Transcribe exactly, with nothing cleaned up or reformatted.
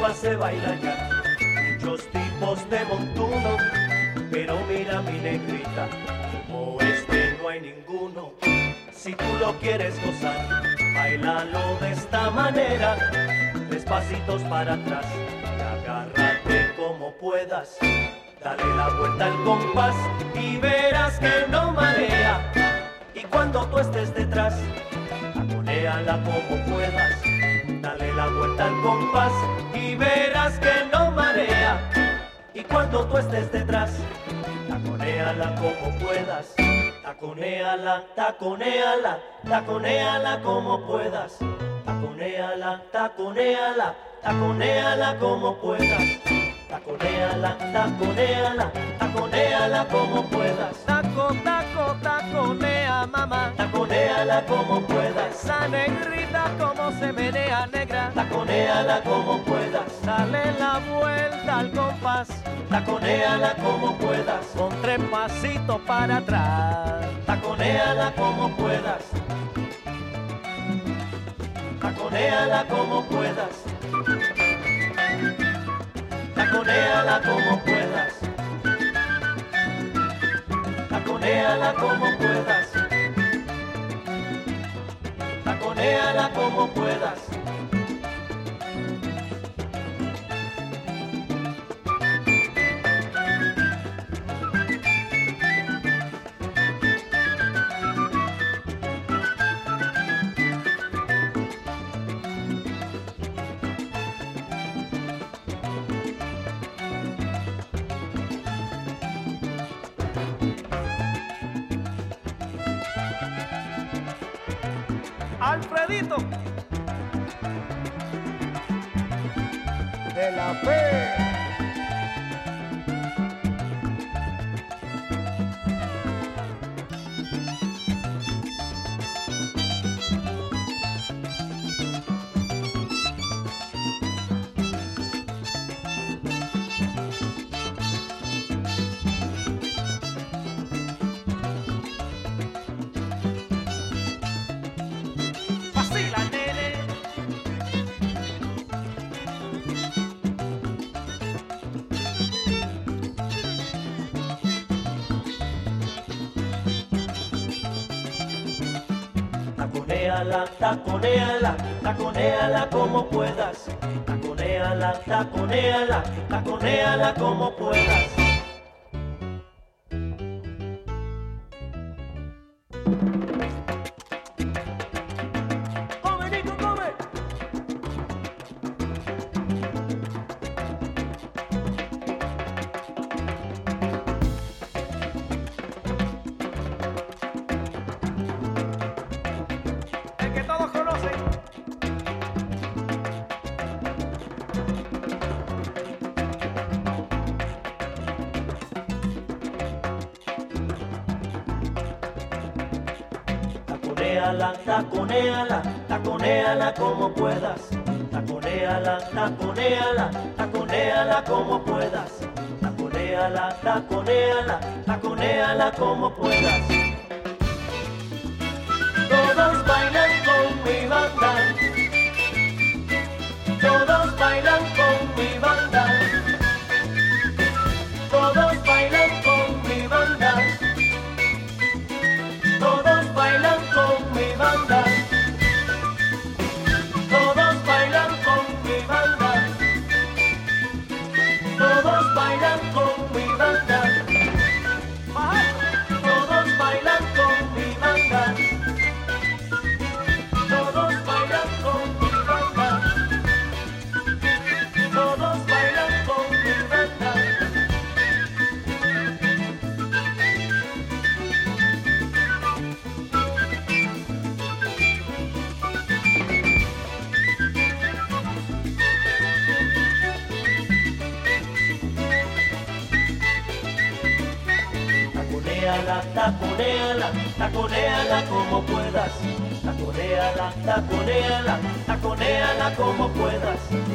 Cuba se baila ya, muchos tipos de montuno, pero mira mi negrita, como este no hay ninguno. Si tú lo quieres gozar, bailalo de esta manera, tres pasitos para atrás y agárrate como puedas. Dale la vuelta al compás y verás que no marea. Y cuando tú estés detrás, taconéala como puedas. Dale la vuelta al compás y verás que no marea. Y cuando tú estés detrás, taconéala como puedas. Taconéala, taconéala, taconéala como puedas. Taconéala, taconéala, taconéala como puedas. Taconéala, taconéala, taconéala como puedas. Taco, taco, taconea, mamá. Taconéala como puedas. Esa negrita como se menea, negra. Taconéala como puedas. Dale la vuelta al compás. Taconéala como puedas. Con tres pasitos para atrás. Taconéala como puedas. Taconéala como puedas. Taconéala como puedas. Taconéala como puedas. Taconéala como puedas. Alfredito de la Fe. Taconéala, taconéala, taconéala como puedas. Taconéala, taconéala, taconéala como puedas. ¡Come, Nico, come! El que todos conocen. Taconéala, taconéala, taconéala como puedas. Taconéala, taconéala, taconéala como puedas. Taconéala, taconéala, taconéala como puedas. Todos bailan con mi banda. Todos bailan con mi banda. Todos bailan con mi banda. Todos bailan con mi banda. Todos bailan con mi banda. Todos bailan con mi banda. Todos bailan con mi banda. Todos bailan con mi banda. Todos bailan con mi banda. Taconéala, taconéala, taconéala como puedas. Taconéala, taconéala, taconéala como puedas.